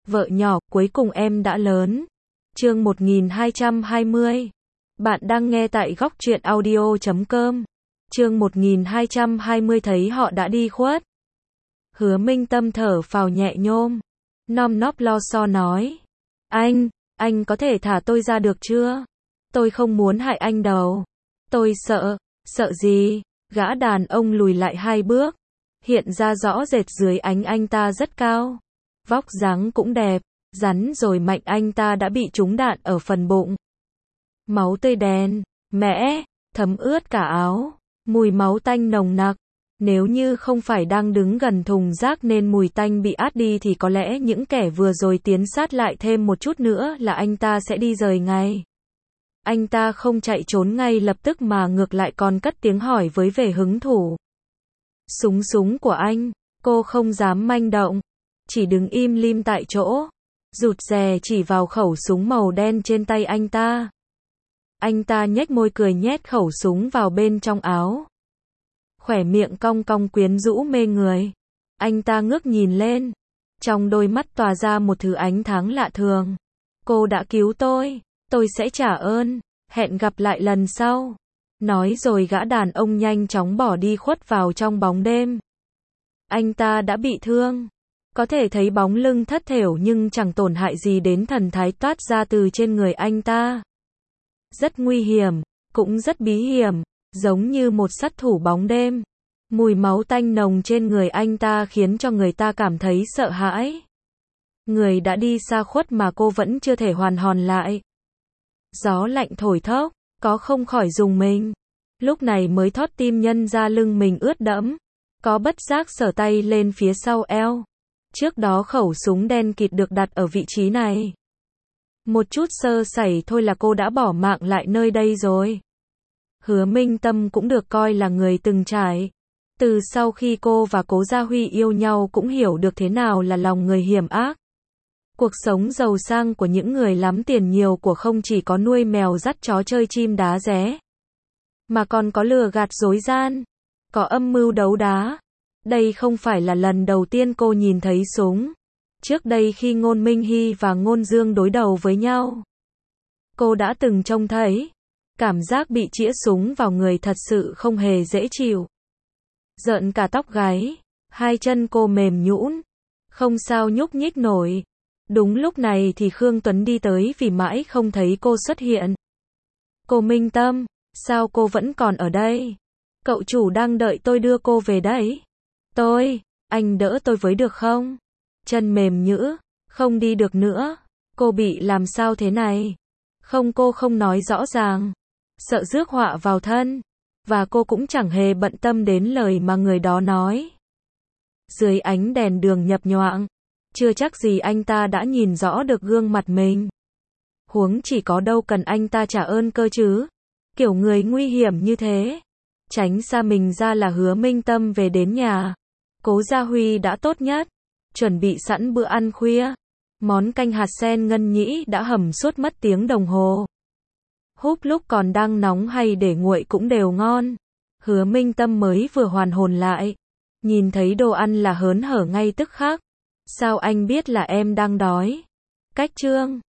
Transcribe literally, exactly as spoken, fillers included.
Vợ nhỏ, cuối cùng em đã lớn. Chương một nghìn hai trăm hai mươi. Bạn đang nghe tại góc truyện audio chấm com. Chương một nghìn hai trăm hai mươi thấy họ đã đi khuất. Hứa Minh Tâm thở phào nhẹ nhõm, nom nóp lo so nói. Anh, anh có thể thả tôi ra được chưa? Tôi không muốn hại anh đâu. Tôi sợ. Sợ gì? Gã đàn ông lùi lại hai bước. Hiện ra rõ rệt dưới ánh anh ta rất cao. Vóc dáng cũng đẹp, rắn rồi mạnh, anh ta đã bị trúng đạn ở phần bụng. Máu tươi đen, mẽ, thấm ướt cả áo, mùi máu tanh nồng nặc. Nếu như không phải đang đứng gần thùng rác nên mùi tanh bị át đi thì có lẽ những kẻ vừa rồi tiến sát lại thêm một chút nữa là anh ta sẽ đi rời ngay. Anh ta không chạy trốn ngay lập tức mà ngược lại còn cất tiếng hỏi với vẻ hứng thú. Súng súng của anh, cô không dám manh động, chỉ đứng im lim tại chỗ, rụt rè chỉ vào khẩu súng màu đen trên tay anh ta. Anh ta nhếch môi cười nhét khẩu súng vào bên trong áo. Khỏe miệng cong cong quyến rũ mê người. Anh ta ngước nhìn lên, trong đôi mắt tỏa ra một thứ ánh sáng lạ thường. Cô đã cứu tôi, tôi sẽ trả ơn, hẹn gặp lại lần sau. Nói rồi gã đàn ông nhanh chóng bỏ đi khuất vào trong bóng đêm. Anh ta đã bị thương. Có thể thấy bóng lưng thất thểu nhưng chẳng tổn hại gì đến thần thái toát ra từ trên người anh ta. Rất nguy hiểm, cũng rất bí hiểm, giống như một sát thủ bóng đêm. Mùi máu tanh nồng trên người anh ta khiến cho người ta cảm thấy sợ hãi. Người đã đi xa khuất mà cô vẫn chưa thể hoàn hồn lại. Gió lạnh thổi thốc, có không khỏi rùng mình. Lúc này mới thót tim nhân ra lưng mình ướt đẫm. Có bất giác sờ tay lên phía sau eo. Trước đó khẩu súng đen kịt được đặt ở vị trí này. Một chút sơ sẩy thôi là cô đã bỏ mạng lại nơi đây rồi. Hứa Minh Tâm cũng được coi là người từng trải. Từ sau khi cô và Cố Gia Huy yêu nhau cũng hiểu được thế nào là lòng người hiểm ác. Cuộc sống giàu sang của những người lắm tiền nhiều của không chỉ có nuôi mèo dắt chó chơi chim đá ré, mà còn có lừa gạt dối gian, có âm mưu đấu đá. Đây không phải là lần đầu tiên cô nhìn thấy súng. Trước đây khi Ngôn Minh Hy và Ngôn Dương đối đầu với nhau, cô đã từng trông thấy. Cảm giác bị chĩa súng vào người thật sự không hề dễ chịu. Rợn cả tóc gáy, hai chân cô mềm nhũn, không sao nhúc nhích nổi. Đúng lúc này thì Khương Tuấn đi tới vì mãi không thấy cô xuất hiện. Cô Minh Tâm, sao cô vẫn còn ở đây? Cậu chủ đang đợi tôi đưa cô về đấy. Tôi, anh đỡ tôi với được không? Chân mềm nhũn, không đi được nữa. Cô bị làm sao thế này? Không, cô không nói rõ ràng. Sợ rước họa vào thân. Và cô cũng chẳng hề bận tâm đến lời mà người đó nói. Dưới ánh đèn đường nhập nhoạng, chưa chắc gì anh ta đã nhìn rõ được gương mặt mình. Huống chỉ có đâu cần anh ta trả ơn cơ chứ. Kiểu người nguy hiểm như thế, tránh xa mình ra là Hứa Minh Tâm về đến nhà. Cố Gia Huy đã tốt nhất, chuẩn bị sẵn bữa ăn khuya. Món canh hạt sen ngân nhĩ đã hầm suốt mất tiếng đồng hồ. Húp lúc còn đang nóng hay để nguội cũng đều ngon. Hứa Minh Tâm mới vừa hoàn hồn lại, nhìn thấy đồ ăn là hớn hở ngay tức khắc. Sao anh biết là em đang đói? Cách trương,